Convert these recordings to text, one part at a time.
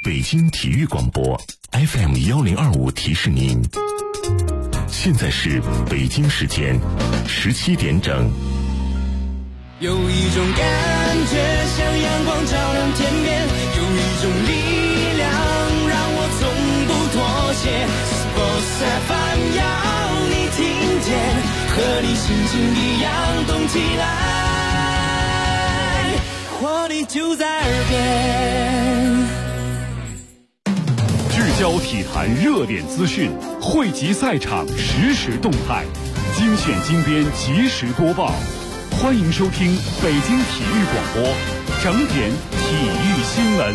北京体育广播 FM1025提示您，现在是北京时间17点整。 有一种感觉像阳光照亮天边，有一种力量让我从不妥协。Sports FM 要你听见，和你心情一样动起来，活力就在耳边。 聚焦体坛热点资讯，汇集赛场实时动态，精选精编及时播报。欢迎收听北京体育广播整点体育新闻。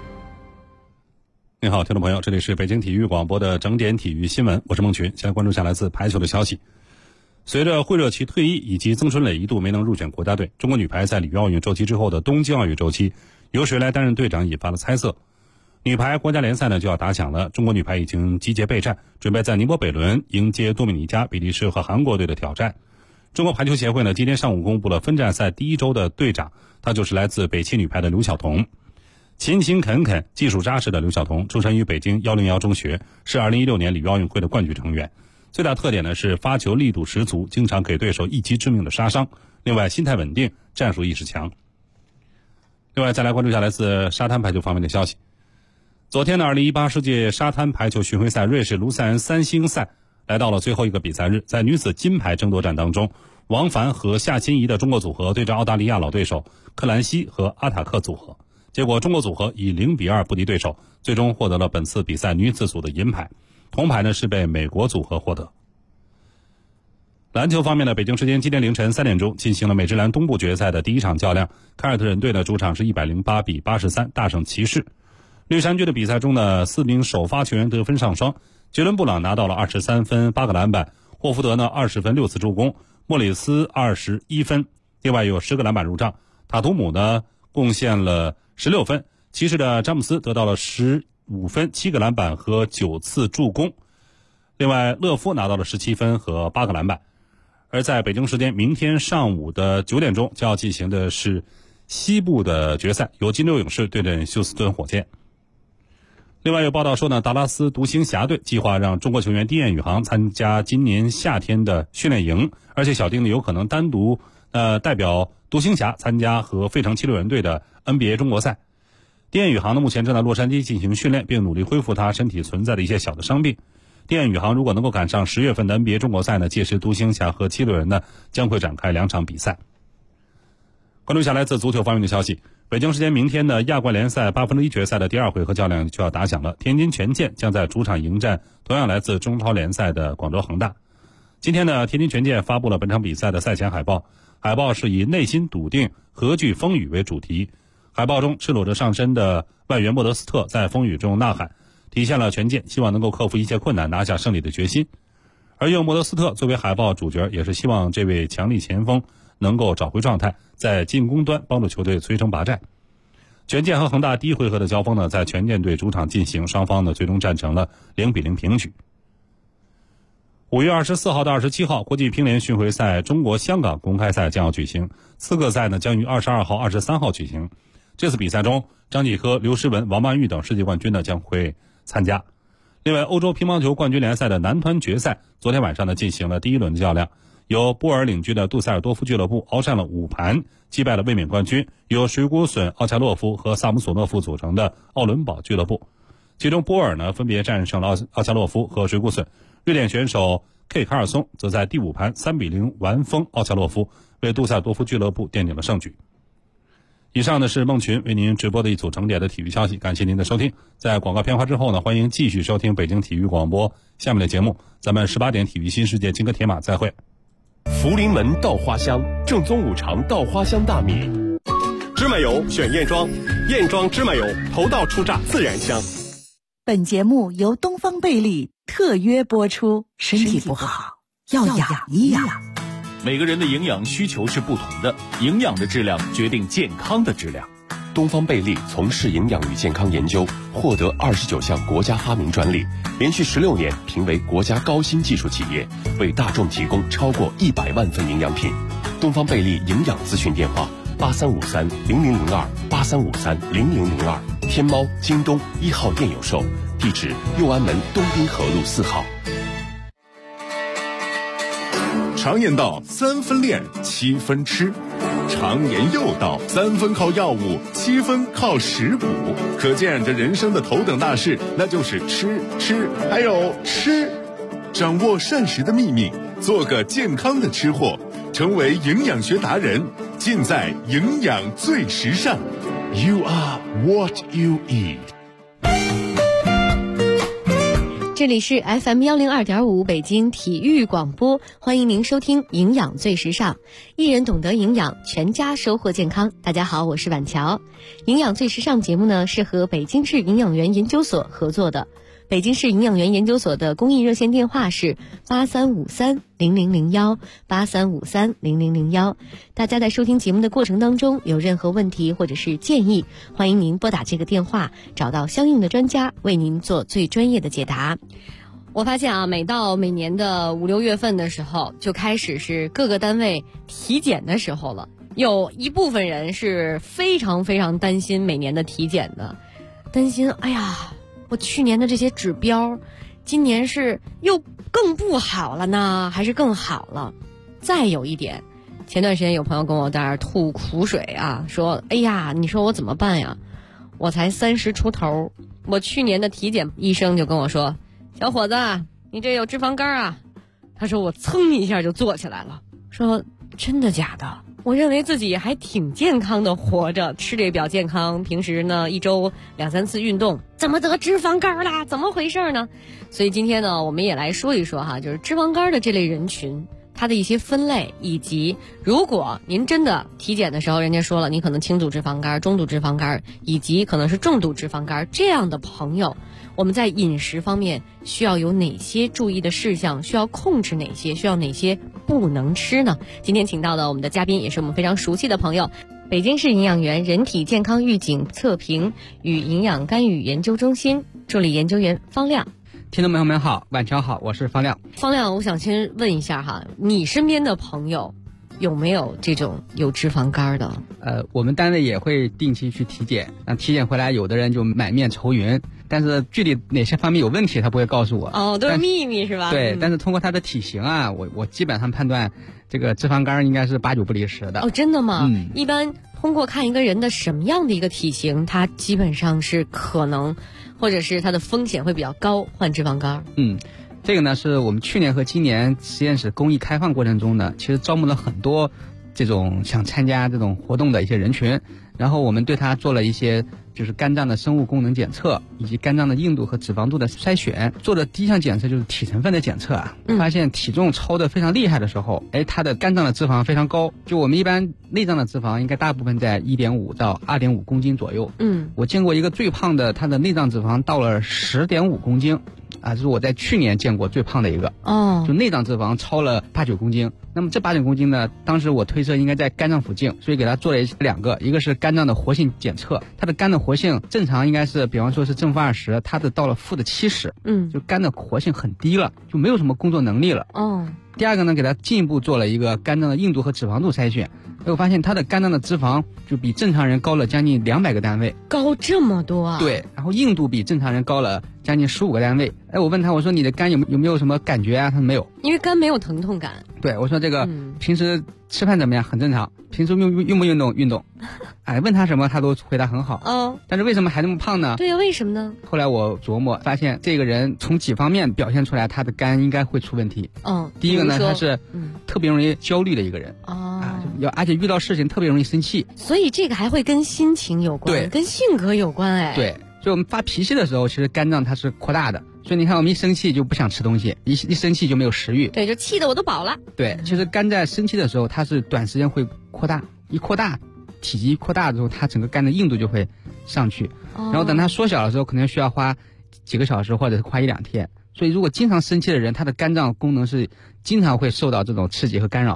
您好，听众朋友，这里是北京体育广播的整点体育新闻，我是孟群。先来关注下来自排球的消息。随着惠热琪退役以及曾春蕾一度没能入选国家队，中国女排在里约奥运周期之后的东京奥运周期，由谁来担任队长引发了猜测。女排国家联赛呢就要打响了，中国女排已经集结备战，准备在尼泊北仑迎接多米尼加、比利时和韩国队的挑战。中国排球协会呢今天上午公布了分站赛第一周的队长，他就是来自北汽女排的刘晓彤。勤勤恳恳、技术扎实的刘晓彤出身于北京101中学，是2016年里约奥运会的冠军成员。最大特点呢是发球力度十足，经常给对手一击致命的杀伤。另外心态稳定，战术意识强。另外再来关注一下来自沙滩排球方面的消息。昨天的2018世界沙滩排球巡回赛瑞士卢塞恩三星赛来到了最后一个比赛日，在女子金牌争夺战当中，王凡和夏欣怡的中国组合对阵澳大利亚老对手克兰西和阿塔克组合，结果中国组合以0-2不敌对手，最终获得了本次比赛女子组的银牌，铜牌呢是被美国组合获得。篮球方面呢，北京时间今天凌晨3点钟进行了美职篮东部决赛的第一场较量，凯尔特人队的主场是108-83大胜骑士。绿衫军的比赛中呢，4名首发球员得分上双，杰伦布朗拿到了23分8个篮板，霍福德呢20分6次助攻，莫里斯21分，另外有10个篮板入账，塔图姆呢贡献了16分，骑士的詹姆斯得到了15分7个篮板和9次助攻，另外勒夫拿到了17分和8个篮板。而在北京时间明天上午的9点钟就要进行的是西部的决赛，由金州勇士对阵休斯敦火箭。另外有报道说呢，达拉斯独行侠队计划让中国球员丁彦雨航参加今年夏天的训练营，而且小丁呢有可能单独代表独行侠参加和费城76人队的 NBA 中国赛。丁彦雨航呢目前正在洛杉矶进行训练，并努力恢复他身体存在的一些小的伤病。丁彦雨航如果能够赶上10月份的 NBA 中国赛呢，届时独行侠和76人呢将会展开2场比赛。关注一下来自足球方面的消息。北京时间明天的亚冠联赛1/8决赛的第2回合较量就要打响了，天津权健将在主场迎战同样来自中超联赛的广州恒大。今天呢，天津权健发布了本场比赛的赛前海报，海报是以内心笃定何惧风雨为主题。海报中赤裸着上身的外援莫德斯特在风雨中呐喊，体现了权健希望能够克服一切困难拿下胜利的决心。而用莫德斯特作为海报主角，也是希望这位强力前锋能够找回状态，在进攻端帮助球队摧城拔寨。权健和恒大第一回合的交锋呢，在权健队主场进行，双方呢最终战成了0-0平局。5月24号到27号，国际乒联巡回赛中国香港公开赛将要举行，资格赛呢将于22号、23号举行。这次比赛中，张继科、刘诗雯、王曼玉等世界冠军呢将会参加。另外，欧洲乒乓球冠军联赛的男团决赛昨天晚上呢进行了第一轮的较量，由波尔领军的杜塞尔多夫俱乐部鏖战了5盘，击败了卫冕冠军由水谷隼、奥恰洛夫和萨姆索诺夫组成的奥伦堡俱乐部。其中波尔呢分别战胜了奥恰洛夫和水谷隼，瑞典选手 K 卡尔松则在第5盘3-0完封奥恰洛夫，为杜塞尔多夫俱乐部奠定了胜局。以上呢是孟群为您直播的一组整点的体育消息，感谢您的收听。在广告片花之后呢，欢迎继续收听北京体育广播下面的节目，咱们18点体育新世界金戈铁马再会。 福临门稻花香，正宗五常稻花香大米。芝麻油选燕庄，燕庄芝麻油头道出榨自然香。 本节目由东方贝利特约播出。身体不好要养一养。 每个人的营养需求是不同的，营养的质量决定健康的质量。 东方贝利从事营养与健康研究，获得29项国家发明专利，连续16年评为国家高新技术企业，为大众提供超过100万份营养品。东方贝利营养咨询电话：83530002，83530002。 天猫、京东1号店有售，地址右安门东滨河路4号。 常言道3分练7分吃，常言又道3分靠药物7分靠食补，可见这人生的头等大事那就是吃还有吃。掌握膳食的秘密，做个健康的吃货，成为营养学达人，尽在营养最时尚。 You are what you eat。 这里是 FM 102.5北京体育广播，欢迎您收听营养最时尚，一人懂得营养，全家收获健康。大家好，我是婉乔。营养最时尚节目呢是和北京市营养员研究所合作的，北京市营养员研究所的公益热线电话是83530001 83530001。大家在收听节目的过程当中有任何问题或者是建议，欢迎您拨打这个电话，找到相应的专家为您做最专业的解答。我发现啊，每到每年的5、6月份的时候，就开始是各个单位体检的时候了。有一部分人是非常非常担心每年的体检的，担心哎呀，我去年的这些指标，今年是又更不好了呢，还是更好了？再有一点，前段时间有朋友跟我在那儿吐苦水啊，说哎呀，你说我怎么办呀？我才30出头，我去年的体检医生就跟我说，小伙子，你这有脂肪肝啊。他说我噌一下就坐起来了，说真的假的？我认为自己还挺健康的活着，吃的也比较健康，平时呢1周2、3次运动，怎么得脂肪肝啦？怎么回事呢？所以今天呢，我们也来说一说哈，就是脂肪肝的这类人群，它的一些分类，以及如果您真的体检的时候，人家说了你可能轻度脂肪肝、中度脂肪肝，以及可能是重度脂肪肝，这样的朋友，我们在饮食方面需要有哪些注意的事项，需要控制哪些，需要哪些不能吃呢？今天请到的我们的嘉宾也是我们非常熟悉的朋友，北京市营养员人体健康预警测评与营养干预研究中心助理研究员方亮。 听众朋友们好，晚上好，我是方亮。 方亮，我想先问一下哈，你身边的朋友有没有这种有脂肪肝的？ 我们单位也会定期去体检，那体检回来有的人就满面愁云，但是具体哪些方面有问题他不会告诉我。 哦，都是秘密是吧？ 对，但是通过他的体型啊，我基本上判断这个脂肪肝应该是8、9不离10的。 哦，真的吗？一般通过看一个人的什么样的一个体型，他基本上是可能或者是他的风险会比较高患脂肪肝。 这个呢是我们去年和今年实验室公益开放过程中呢，其实招募了很多这种想参加这种活动的一些人群，然后我们对他做了一些就是肝脏的生物功能检测，以及肝脏的硬度和脂肪度的筛选。做的第一项检测就是体成分的检测啊，发现体重超得非常厉害的时候，他的肝脏的脂肪非常高，就我们一般内脏的脂肪应该大部分在1.5到2.5公斤左右。我见过一个最胖的，他的内脏脂肪到了10.5公斤。这是我在去年见过最胖的一个就内脏脂肪超了8、9公斤。那么这8、9公斤呢，当时我推测应该在肝脏附近，所以给他做了2个，一个是肝脏的活性检测，他的肝的活性正常应该是，比方说是正负20，他的到了负的70，就肝的活性很低了，就没有什么工作能力了。第二个呢，给他进一步做了一个肝脏的硬度和脂肪度筛选，我发现他的肝脏的脂肪就比正常人高了将近200个单位， 高这么多啊？ 对，然后硬度比正常人高了将近15个单位。我问他，我说你的肝有没有什么感觉啊？他说没有， 因为肝没有疼痛感。 对，我说这个平时吃饭怎么样？很正常。平时运不运动？运动。问他什么他都回答很好。但是为什么还那么胖呢？ 对呀，为什么呢？ 后来我琢磨发现，这个人从几方面表现出来他的肝应该会出问题。第一个呢，他是特别容易焦虑的一个人。而且遇到事情特别容易生气。所以这个还会跟心情有关，对，跟性格有关。 对，所以我们发脾气的时候，其实肝脏它是扩大的。所以你看，我们一生气就不想吃东西，一生气就没有食欲。 对，就气得我都饱了。 对，其实肝在生气的时候，它是短时间会扩大，一扩大，体积扩大之后，它整个肝的硬度就会上去。然后等它缩小的时候，可能需要花几个小时，或者是花1、2天。所以如果经常生气的人，他的肝脏功能是经常会受到这种刺激和干扰的。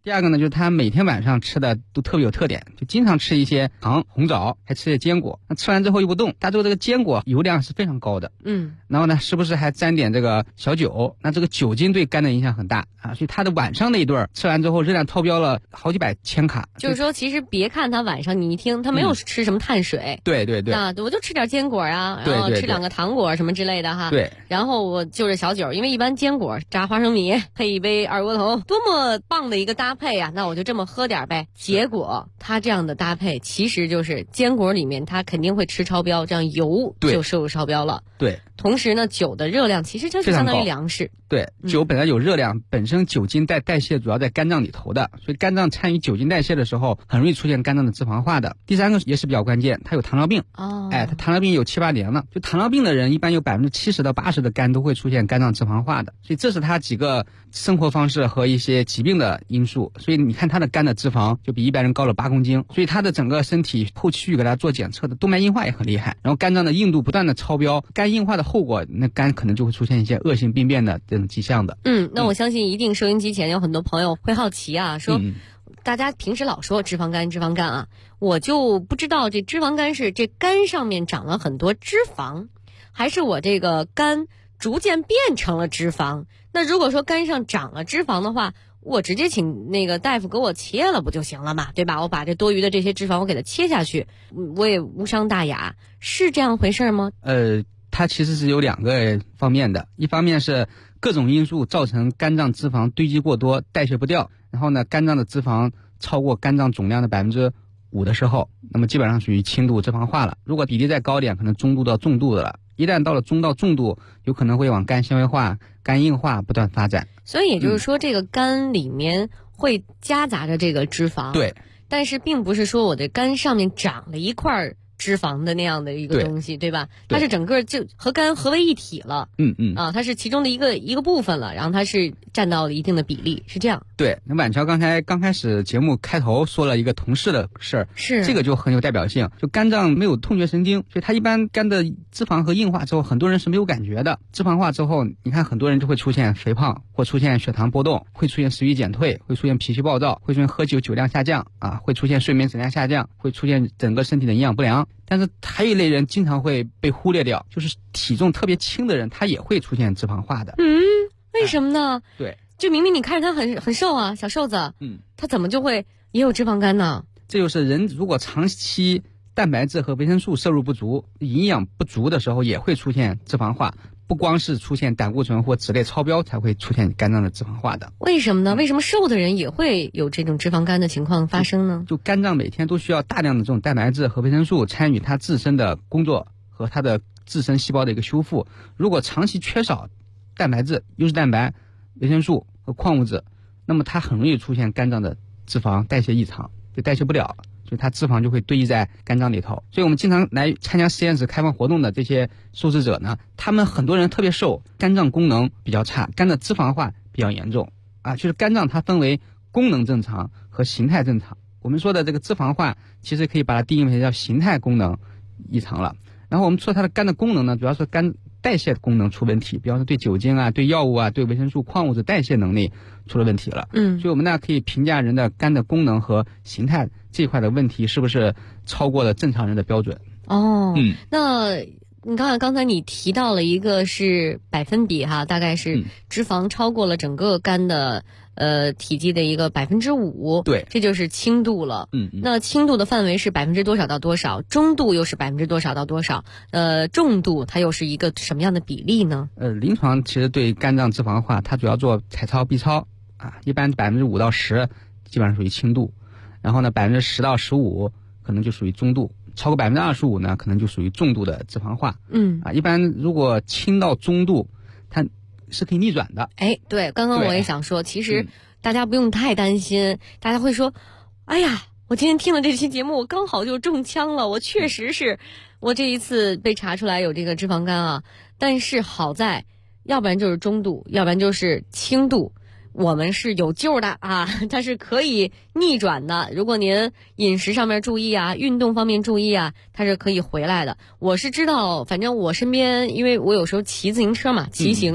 第二个呢，就是他每天晚上吃的都特别有特点，就经常吃一些糖、红枣，还吃一些坚果。那吃完之后又不动，他说这个坚果油量是非常高的，然后呢，时不时还沾点这个小酒，那这个酒精对肝的影响很大啊，所以他的晚上那一顿吃完之后热量超标了好几百千卡。 就是说，其实别看他晚上你一听他没有吃什么碳水， 对对对， 那我就吃点坚果啊，然后吃2个糖果什么之类的哈， 对， 然后我就是小酒，因为一般坚果炸花生米配一杯二锅头，多么棒的一个搭配啊！那我就这么喝点呗。结果他这样的搭配其实就是坚果里面他肯定会吃超标，这样油就摄入超标了。 对， 同时呢，酒的热量其实就是相当于粮食。 对，酒本来有热量，本身酒精代谢主要在肝脏里头的，所以肝脏参与酒精代谢的时候，很容易出现肝脏的脂肪化的。第三个也是比较关键，它有糖尿病。他糖尿病有7、8年了，就糖尿病的人一般有70%到80%的肝都会出现肝脏脂肪化的，所以这是他几个生活方式和一些疾病的因素。所以你看他的肝的脂肪就比一般人高了8公斤，所以他的整个身体后期给他做检测的动脉硬化也很厉害，然后肝脏的硬度不断的超标，肝硬化的后果，那肝可能就会出现一些恶性病变的这种迹象的。 那我相信一定收音机前有很多朋友会好奇啊，说大家平时老说脂肪肝啊，我就不知道这脂肪肝是这肝上面长了很多脂肪，还是我这个肝逐渐变成了脂肪。那如果说肝上长了脂肪的话，我直接请那个大夫给我切了不就行了嘛，对吧？我把这多余的这些脂肪我给它切下去，我也无伤大雅，是这样回事吗？ 它其实是有2个方面的，一方面是各种因素造成肝脏脂肪堆积过多，代谢不掉，然后呢，肝脏的脂肪超过肝脏总量的5%的时候，那么基本上属于轻度脂肪化了。如果比例再高点，可能中度到重度的了。一旦到了中到重度，有可能会往肝纤维化、肝硬化不断发展。 所以也就是说，这个肝里面会夹杂着这个脂肪。 对， 但是并不是说我的肝上面长了一块脂肪的那样的一个东西， 对吧？它是整个就和肝合为一体了。它是其中的一个部分了，然后它是占到了一定的比例，是这样。 对，那晚桥刚开始节目开头说了一个同事的事儿， 是这个就很有代表性。就肝脏没有痛觉神经，所以它一般肝的脂肪和硬化之后，很多人是没有感觉的。脂肪化之后，你看很多人就会出现肥胖，或出现血糖波动，会出现食欲减退，会出现脾气暴躁，会出现喝酒酒量下降啊，会出现睡眠质量下降，会出现整个身体的营养不良。但是还有一类人经常会被忽略掉，就是体重特别轻的人，他也会出现脂肪化的。 为什么呢？ 对， 就明明你看着他很瘦啊，小瘦子，他怎么就会也有脂肪肝呢？ 这就是人如果长期蛋白质和维生素摄入不足、营养不足的时候，也会出现脂肪化。不光是出现胆固醇或脂类超标才会出现肝脏的脂肪化的。 为什么呢？为什么瘦的人也会有这种脂肪肝的情况发生呢？ 就肝脏每天都需要大量的这种蛋白质和维生素参与它自身的工作和它的自身细胞的一个修复。如果长期缺少蛋白质、优质蛋白、维生素和矿物质，那么它很容易出现肝脏的脂肪代谢异常，就代谢不了，所以它脂肪就会堆积在肝脏里头。所以我们经常来参加实验室开放活动的这些受试者呢，他们很多人特别瘦，肝脏功能比较差，肝的脂肪化比较严重啊。就是肝脏它分为功能正常和形态正常。我们说的这个脂肪化，其实可以把它定义为叫形态功能异常了。然后我们说它的肝的功能呢，主要是肝代谢功能出问题，比方说对酒精啊、对药物啊、对维生素、矿物质代谢能力出了问题了。所以我们呢可以评价人的肝的功能和形态这一块的问题是不是超过了正常人的标准。 那你看刚才你提到了一个是百分比哈，大概是脂肪超过了整个肝的体积的一个5%， 对， 这就是轻度了。那轻度的范围是多少到多少？中度又是多少到多少？重度它又是一个什么样的比例呢？ 临床其实对肝脏脂肪化，它主要做彩超、B超啊，一般5%到10%基本上属于轻度，然后呢10%到15%可能就属于中度，超过25%呢可能就属于重度的脂肪化。一般如果轻到中度，它是可以逆转的。 对，刚刚我也想说，其实大家不用太担心。大家会说，哎呀，我今天听了这期节目，我刚好就中枪了，我确实是我这一次被查出来有这个脂肪肝啊。但是好在要不然就是中度，要不然就是轻度，我们是有救的啊，它是可以逆转的。如果您饮食上面注意啊，运动方面注意啊，它是可以回来的。我是知道，反正我身边，因为我有时候骑自行车嘛，骑行，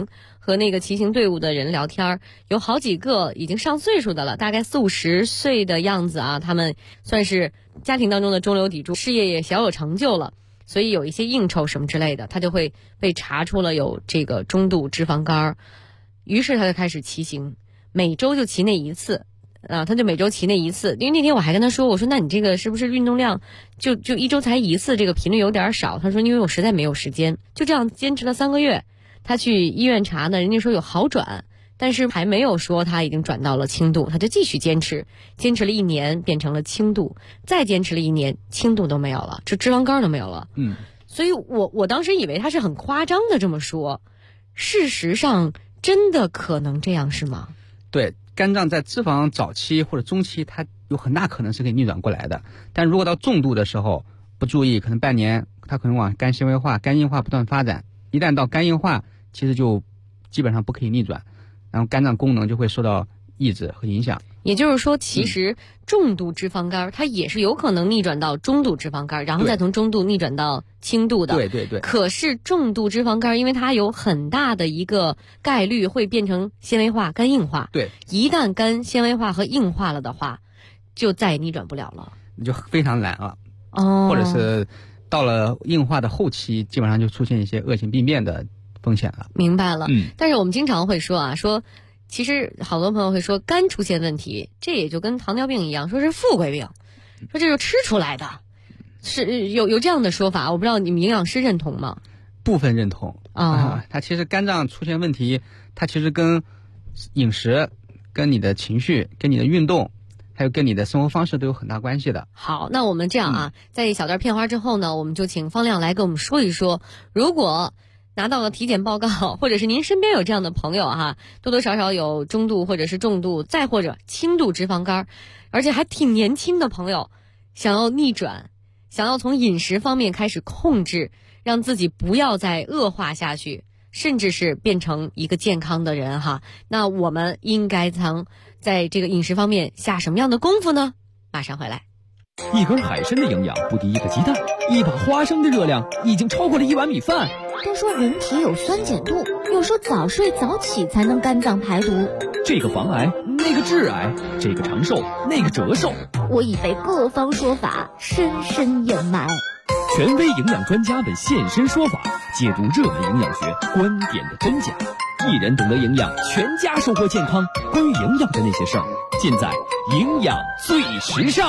和那个骑行队伍的人聊天，有好几个已经上岁数的了，大概40-50岁的样子啊，他们算是家庭当中的中流砥柱，事业也小有成就了，所以有一些应酬什么之类的，他就会被查出了有这个中度脂肪肝，于是他就开始骑行，每周就骑那一次。他就每周骑那一次，因为那天我还跟他说，我说那你这个是不是运动量就一周才一次，这个频率有点少。他说因为我实在没有时间。就这样坚持了3个月，他去医院查呢，人家说有好转，但是还没有说他已经转到了轻度，他就继续坚持了1年变成了轻度，再坚持了1年，轻度都没有了，这脂肪肝都没有了。所以我当时以为他是很夸张的这么说，事实上真的可能这样是吗？ 对，肝脏在脂肪早期或者中期，它有很大可能是可以逆转过来的。但如果到重度的时候不注意，可能半年它可能往肝纤维化、肝硬化不断发展。一旦到肝硬化，其实就基本上不可以逆转，然后肝脏功能就会受到抑制和影响。 也就是说，其实重度脂肪肝它也是有可能逆转到中度脂肪肝，然后再从中度逆转到轻度的。 对对对。 可是重度脂肪肝，因为它有很大的一个概率会变成纤维化、肝硬化。 对。 一旦肝纤维化和硬化了的话，就再也逆转不了了。 你就非常难了。 哦。 或者是到了硬化的后期，基本上就出现一些恶性病变的风险了。 明白了。但是我们经常会说其实好多朋友会说肝出现问题，这也就跟糖尿病一样，说是富贵病，说这就吃出来的，是有这样的说法，我不知道你们营养师认同吗？ 部分认同啊。 它其实肝脏出现问题，它其实跟饮食、跟你的情绪、跟你的运动，还有跟你的生活方式都有很大关系的。 好，那我们这样啊，在一小段片花之后呢，我们就请方亮来跟我们说一说，如果拿到了体检报告，或者是您身边有这样的朋友哈，多多少少有中度或者是重度，再或者轻度脂肪肝，而且还挺年轻的朋友，想要逆转，想要从饮食方面开始控制，让自己不要再恶化下去，甚至是变成一个健康的人哈。那我们应该在这个饮食方面下什么样的功夫呢？马上回来。 一根海参的营养不敌一个鸡蛋，一把花生的热量已经超过了1碗米饭。 都说人体有酸碱度，有说早睡早起才能肝脏排毒。 这个防癌，那个致癌，这个长寿，那个折寿。 我已被各方说法深深掩埋。 权威营养专家们现身说法，解读热门营养学观点的真假。一人懂得营养，全家收获健康。关于营养的那些事儿，尽在营养最时尚。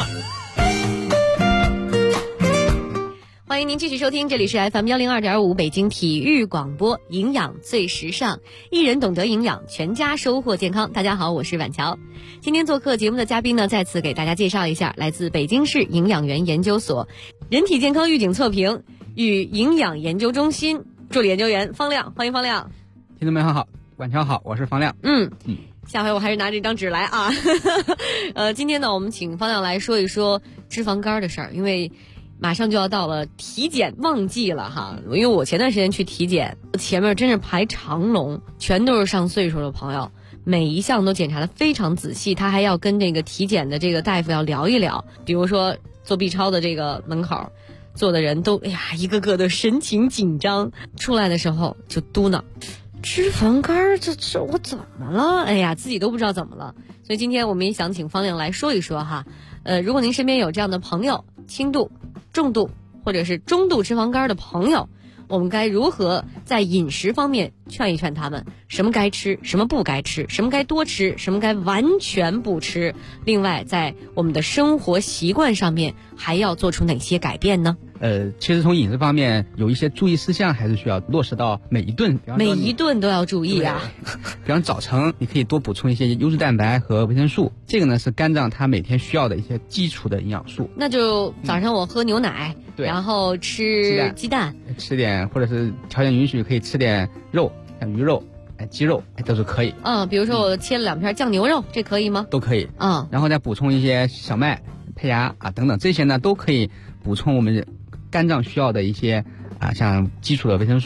欢迎您继续收听，这里是 FM 102.5北京体育广播，营养最时尚，一人懂得营养，全家收获健康。大家好，我是婉乔。今天做客节目的嘉宾呢，再次给大家介绍一下，来自北京市营养员研究所人体健康预警测评与营养研究中心助理研究员方亮，欢迎方亮。 听众们好，婉乔好，我是方亮。 下回我还是拿这张纸来啊。今天呢，我们请方亮来说一说脂肪肝的事儿，因为马上就要到了体检旺季了哈，因为我前段时间去体检，前面真是排长龙，全都是上岁数的朋友，每一项都检查得非常仔细，他还要跟这个体检的这个大夫要聊一聊，比如说做 B 超的这个门口坐的人都一个个的神情紧张，出来的时候就嘟囔脂肪肝，这我怎么了？自己都不知道怎么了。所以今天我们也想请方亮来说一说哈，如果您身边有这样的朋友，轻度、重度或者是中度脂肪肝的朋友，我们该如何在饮食方面劝一劝他们，什么该吃，什么不该吃，什么该多吃，什么该完全不吃，另外在我们的生活习惯上面还要做出哪些改变呢？ 其实从饮食方面有一些注意事项还是需要落实到每一顿都要注意啊。 比方早晨你可以多补充一些优质蛋白和维生素，这个呢是肝脏它每天需要的一些基础的营养素。 那就早上我喝牛奶，然后吃鸡蛋， 吃点，或者是条件允许可以吃点肉，像鱼肉、鸡肉都是可以。 比如说我切了2片酱牛肉，这可以吗？ 都可以。然后再补充一些小麦、胚芽等等，这些呢都可以补充我们肝脏需要的一些像基础的维生素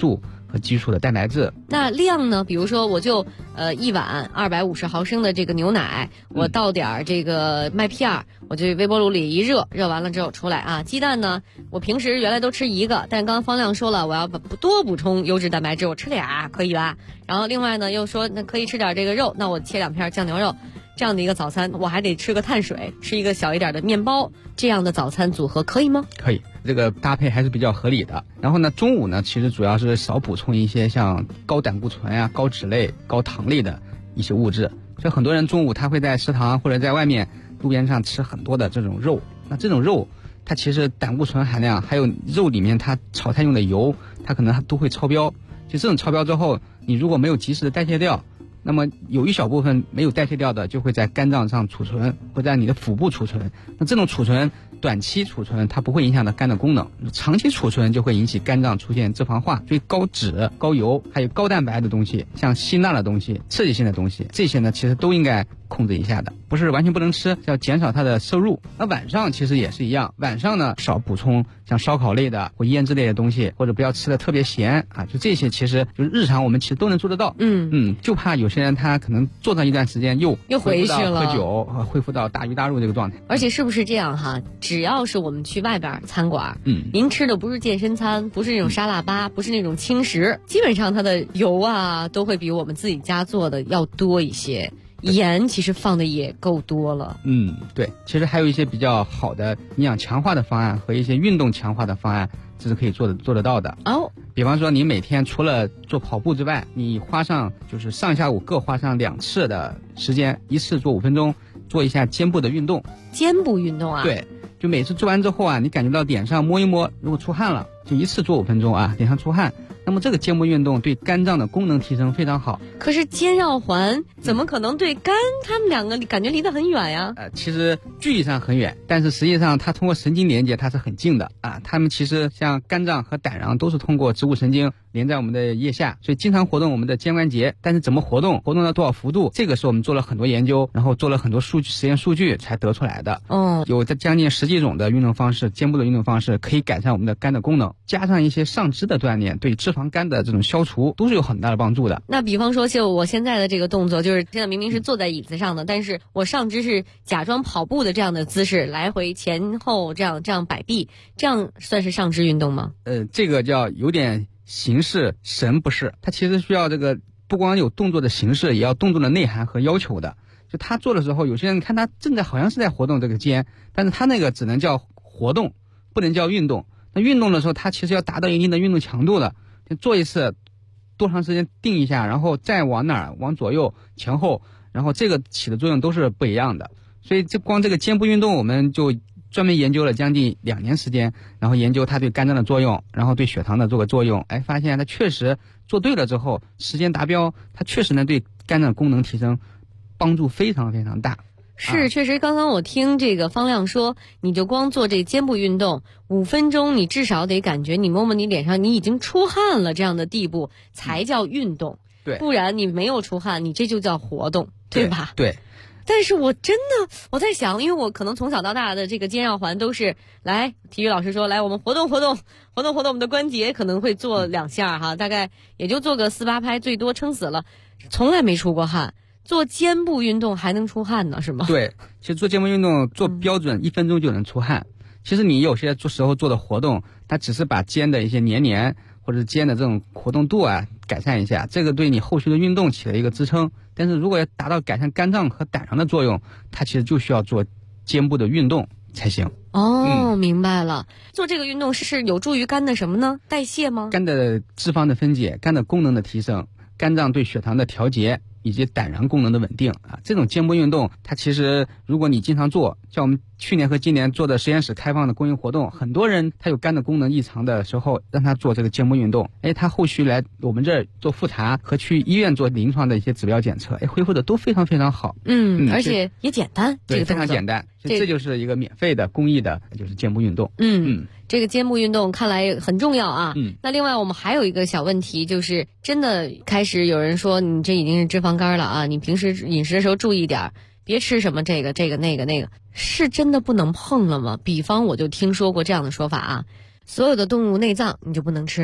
和基础的蛋白质。 那量呢？比如说我就一碗250毫升的这个牛奶，我倒点这个麦片，我就微波炉里一热，热完了之后出来啊。鸡蛋呢，我平时原来都吃一个，但刚刚方亮说了，我要多补充优质蛋白质，我吃俩可以吧？然后另外呢又说那可以吃点这个肉，那我切2片酱牛肉。这样的一个早餐，我还得吃个碳水，吃一个小一点的面包，这样的早餐组合可以吗？ 可以，这个搭配还是比较合理的。然后呢，中午呢，其实主要是少补充一些像高胆固醇啊、高脂类、高糖类的一些物质。所以很多人中午他会在食堂或者在外面路边上吃很多的这种肉，那这种肉它其实胆固醇含量还有肉里面它炒菜用的油，它可能都会超标。就这种超标之后，你如果没有及时的代谢掉，那么有一小部分没有代谢掉的，就会在肝脏上储存，会在你的腹部储存。那这种储存，短期储存它不会影响到肝的功能，长期储存就会引起肝脏出现脂肪化。所以高脂、高油还有高蛋白的东西，像辛辣的东西、刺激性的东西，这些呢其实都应该控制一下的，不是完全不能吃，要减少它的摄入。那晚上其实也是一样，晚上呢少补充像烧烤类的或腌制类的东西，或者不要吃的特别咸啊，就这些其实就是日常我们其实都能做得到。就怕有些人他可能做上一段时间又回去了， 喝酒，恢复到大鱼大肉这个状态。 而且是不是这样哈？只要是我们去外边餐馆，您吃的不是健身餐，不是那种沙拉吧，不是那种轻食，基本上它的油啊都会比我们自己家做的要多一些。盐其实放的也够多了。 对，其实还有一些比较好的营养强化的方案和一些运动强化的方案，这是可以做得到的。比方说你每天除了做跑步之外，你花上就是上下午各花上2次的时间，一次做5分钟，做一下肩部的运动。 肩部运动啊？ 对，就每次做完之后啊，你感觉到脸上摸一摸，如果出汗了，就一次做5分钟啊，脸上出汗。那么这个肩部运动对肝脏的功能提升非常好。 可是肩绕环怎么可能对肝？他们两个感觉离得很远呀。 其实距离上很远，但是实际上它通过神经连接它是很近的啊。它们其实像肝脏和胆囊都是通过植物神经连在我们的腋下，所以经常活动我们的肩关节。但是怎么活动到多少幅度，这个是我们做了很多研究，然后做了很多实验数据才得出来的。有将近10几种的运动方式，肩部的运动方式可以改善我们的肝的功能，加上一些上肢的锻炼，对脂肪肝的这种消除都是有很大的帮助的。 那比方说就我现在的这个动作，就是现在明明是坐在椅子上的，但是我上肢是假装跑步的这样的姿势，来回前后这样摆臂，这样算是上肢运动吗？ 这个叫有点形式神不是，它其实需要这个不光有动作的形式，也要动作的内涵和要求的。就他做的时候，有些人看他正在好像是在活动这个肩，但是他那个只能叫活动，不能叫运动。那运动的时候，他其实要达到一定的运动强度的，做一次多长时间定一下，然后再往哪儿，往左右前后，然后这个起的作用都是不一样的。所以光这个肩部运动，我们就专门研究了将近2年时间，然后研究它对肝脏的作用，然后对血糖的做个作用，发现它确实做对了之后，时间达标，它确实能对肝脏功能提升帮助非常非常大。 是，确实刚刚我听这个方亮说，你就光做这肩部运动5分钟，你至少得感觉你摸摸你脸上你已经出汗了这样的地步才叫运动。 对， 不然你没有出汗，你这就叫活动，对吧？ 对。 但是我真的我在想，因为我可能从小到大的这个肩绕环都是来体育老师说来我们活动我们的关节，可能会做2下哈，大概也就做个4、8拍，最多撑死了，从来没出过汗。做肩部运动还能出汗呢，是吗？ 对，其实做肩部运动做标准1分钟就能出汗。其实你有些时候做的活动，它只是把肩的一些黏或者肩的这种活动度啊改善一下，这个对你后续的运动起了一个支撑。但是如果要达到改善肝脏和胆囊的作用，它其实就需要做肩部的运动才行。 明白了。做这个运动是有助于肝的什么呢？代谢吗？ 肝的脂肪的分解，肝的功能的提升，肝脏对血糖的调节，以及胆囊功能的稳定啊。这种肩部运动它其实如果你经常做，像我们去年和今年做的实验室开放的公益活动，很多人他有肝的功能异常的时候，让他做这个肩部运动，他后续来我们这儿做复查和去医院做临床的一些指标检测，恢复的都非常非常好。 而且也简单， 对，非常简单。这就是一个免费的公益的，就是肩部运动。 这个肩部运动看来很重要啊。那另外我们还有一个小问题，就是真的开始有人说你这已经是脂肪肝了啊，你平时饮食的时候注意点，别吃什么这个那个，是真的不能碰了吗？比方我就听说过这样的说法啊，所有的动物内脏你就不能吃了，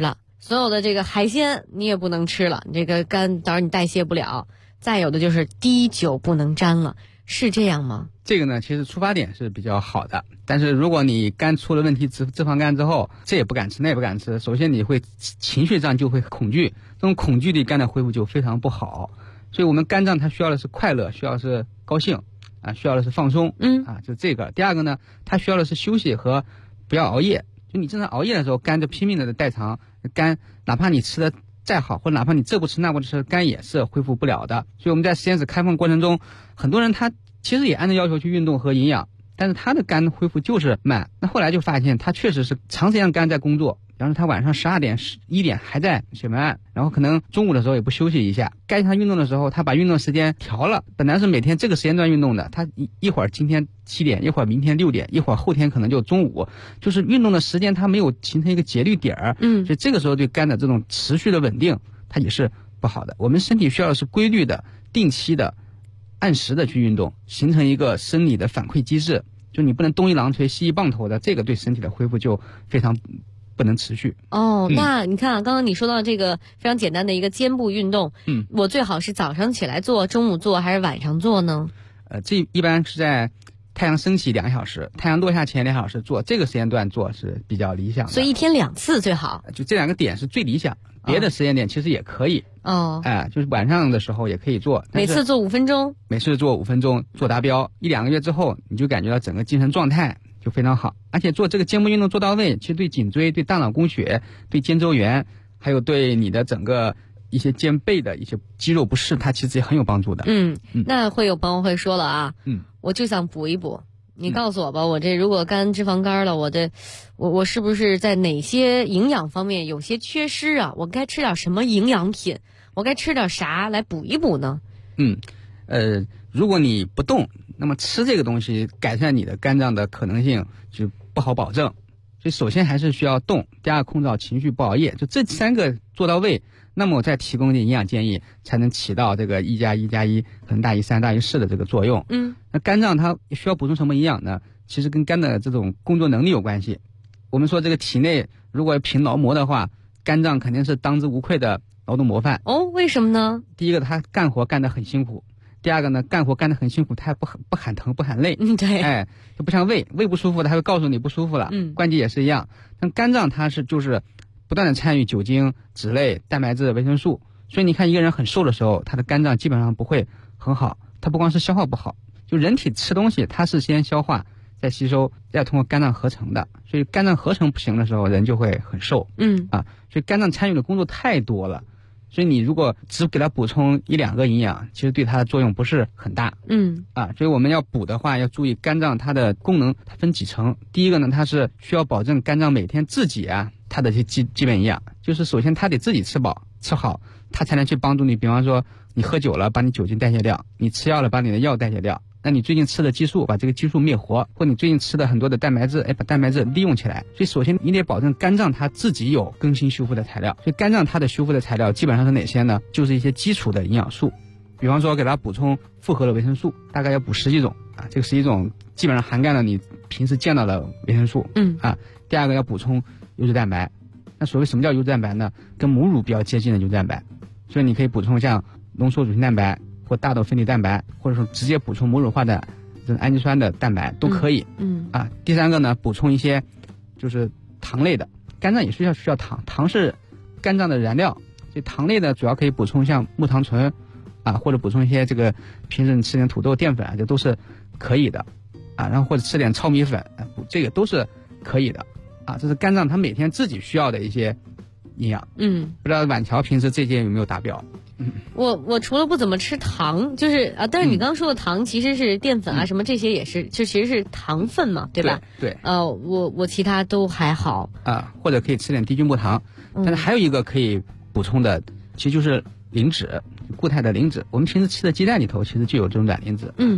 所有的这个海鲜你也不能吃了，你这个肝到时候你代谢不了。再有的就是滴酒不能沾了，是这样吗？ 这个呢，其实出发点是比较好的，但是如果你肝出了问题，脂肪肝之后，这也不敢吃，那也不敢吃，首先你会情绪上就会恐惧，这种恐惧对肝的恢复就非常不好。所以我们肝脏它需要的是快乐，需要的是高兴啊，需要的是放松，就这个。第二个呢，它需要的是休息和不要熬夜。就你正常熬夜的时候，肝就拼命的代偿，肝哪怕你吃的再好，或者哪怕你这不吃那不吃，肝也是恢复不了的。所以我们在实验室开放过程中，很多人他其实也按照要求去运动和营养，但是他的肝恢复就是慢。那后来就发现他确实是长时间肝在工作，比方说他晚上12点、1点还在写文案，然后可能中午的时候也不休息一下，该他运动的时候他把运动时间调了，本来是每天这个时间段运动的，他一会儿今天7点，一会儿明天6点，一会儿后天可能就中午，就是运动的时间他没有形成一个节律点儿，所以这个时候对肝的这种持续的稳定它也是不好的。我们身体需要的是规律的、定期的、按时的去运动，形成一个生理的反馈机制，就你不能东一榔锤西一棒头的，这个对身体的恢复就非常不能持续。 那你看啊，刚刚你说到这个非常简单的一个肩部运动，我最好是早上起来做，中午做还是晚上做呢？ 这一般是在太阳升起2小时，太阳落下前2小时做，这个时间段做是比较理想的。 所以一天2次最好。 就这2个点是最理想，别的时间点其实也可以。就是晚上的时候也可以做， 每次做5分钟， 每次做5分钟，做达标，1-2个月之后，你就感觉到整个精神状态就非常好。而且做这个肩部运动做到位，其实对颈椎、对大脑供血、对肩周炎，还有对你的整个一些肩背的一些肌肉不适，它其实也很有帮助的。 那会有朋友会说了啊，我就想补一补，你告诉我吧，我这如果肝脂肪肝了，我是不是在哪些营养方面有些缺失啊？我该吃点什么营养品？我该吃点啥来补一补呢？ 如果你不动，那么吃这个东西改善你的肝脏的可能性就不好保证。所以首先还是需要动，第二控制好情绪，不熬夜，就这3个做到位，那么我再提供一点营养建议，才能起到这个1+1+1可能大于3大于4的这个作用。那肝脏它需要补充什么营养呢？其实跟肝的这种工作能力有关系。我们说这个体内如果凭劳模的话，肝脏肯定是当之无愧的劳动模范。 为什么呢？ 第一个，他干活干得很辛苦；第二个呢，干活干得很辛苦，他也不喊疼不喊累。 对， 就不像胃不舒服，他会告诉你不舒服了。关节也是一样，但肝脏它就是不断的参与酒精、脂类、蛋白质、维生素，所以你看一个人很瘦的时候，他的肝脏基本上不会很好。他不光是消化不好，就人体吃东西，它是先消化再吸收，再通过肝脏合成的，所以肝脏合成不行的时候，人就会很瘦。所以肝脏参与的工作太多了，所以你如果只给它补充1-2个营养，其实对它的作用不是很大。所以我们要补的话，要注意肝脏它的功能，它分几层。第一个呢，它是需要保证肝脏每天自己它的基本营养，就是首先它得自己吃饱吃好，它才能去帮助你。比方说你喝酒了，把你酒精代谢掉；你吃药了，把你的药代谢掉。那你最近吃的激素，把这个激素灭活，或你最近吃的很多的蛋白质，把蛋白质利用起来。所以首先你得保证肝脏它自己有更新修复的材料。所以肝脏它的修复的材料基本上是哪些呢？就是一些基础的营养素，比方说给它补充复合的维生素，大概要补10几种这个10几种基本上涵盖了你平时见到的维生素。第二个要补充优质蛋白。那所谓什么叫优质蛋白呢？跟母乳比较接近的优质蛋白，所以你可以补充像浓缩乳清蛋白或大豆分离蛋白，或者说直接补充母乳化的这种氨基酸的蛋白都可以。第三个呢，补充一些就是糖类的，肝脏也需要糖，糖是肝脏的燃料，所以糖类的主要可以补充像木糖醇或者补充一些这个平时你吃点土豆淀粉这都是可以的然后或者吃点糙米粉这个都是可以的这是肝脏它每天自己需要的一些营养。不知道婉乔平时这些有没有达标？ 我除了不怎么吃糖，就是但是你刚刚说的糖其实是淀粉什么这些也是，就其实是糖分嘛，对吧？ 对。 我其他都还好或者可以吃点低菌木糖。但是还有一个可以补充的，其实就是磷脂，固态的磷脂。我们平时吃的鸡蛋里头其实就有这种卵磷脂。